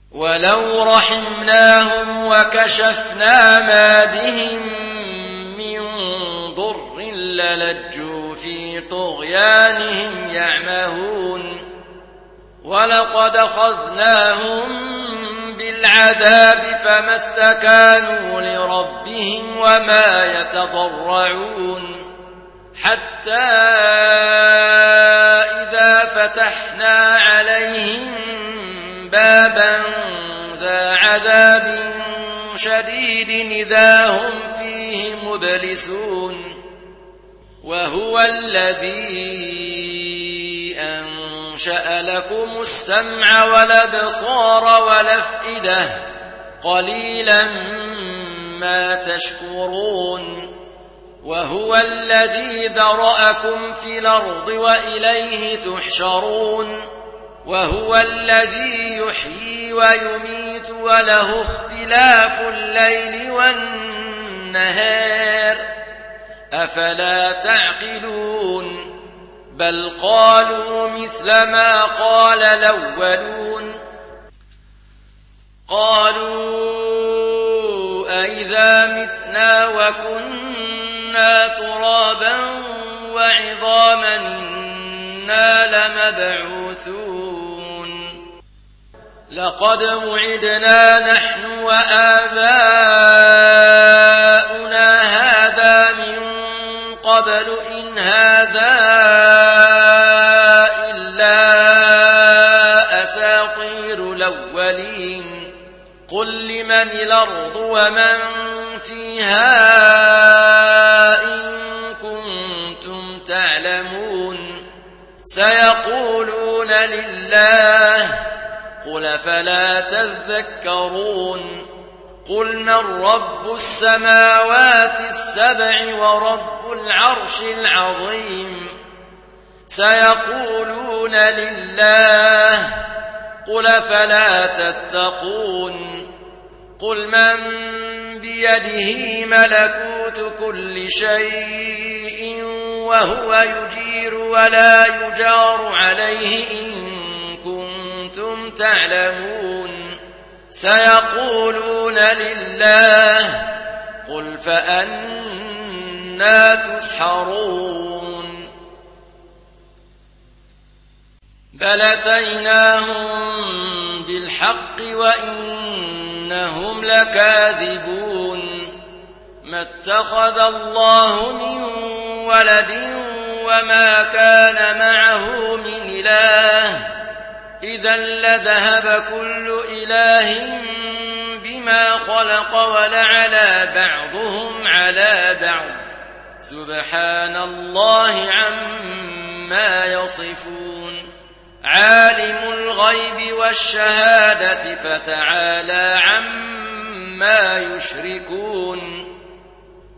ولو رحمناهم وكشفنا ما بهم من ضر للجوا في طغيانهم يعمهون ولقد أخذناهم بالعذاب فما استكانوا لربهم وما يتضرعون حتى إذا فتحنا عليهم بابا ذا عذاب شديد إذا هم فيه مبلسون وهو الذي أنشأ لكم السمع والأبصار والأفئدة قليلا ما تشكرون وهو الذي ذرأكم في الأرض وإليه تحشرون وهو الذي يحيي ويميت وله اختلاف الليل والنهار أفلا تعقلون بل قالوا مثل ما قال الأولون قالوا أئذا متنا وكنا ترابا وعظاما إنا لمبعوثون لقد وعدنا نحن وآباؤنا هذا من قبل إن هذا إلا أساطير الأولين قل لمن الأرض ومن فيها إن كنتم تعلمون سيقولون لله قل فلا تذكرون قل من رب السماوات السبع ورب العرش العظيم سيقولون لله قل فلا تتقون قل من بيده ملكوت كل شيء وهو يجير ولا يجار عليه إن كنتم تعلمون سيقولون لله قل فأنى تسحرون بل أتيناهم بالحق وإنهم لكاذبون ما اتخذ الله من ولد وما كان معه من إله إذا لذهب كل إله بما خلق ولعلى بعضهم على بعض سبحان الله عما يصفون عالم الغيب والشهادة فتعالى عما يشركون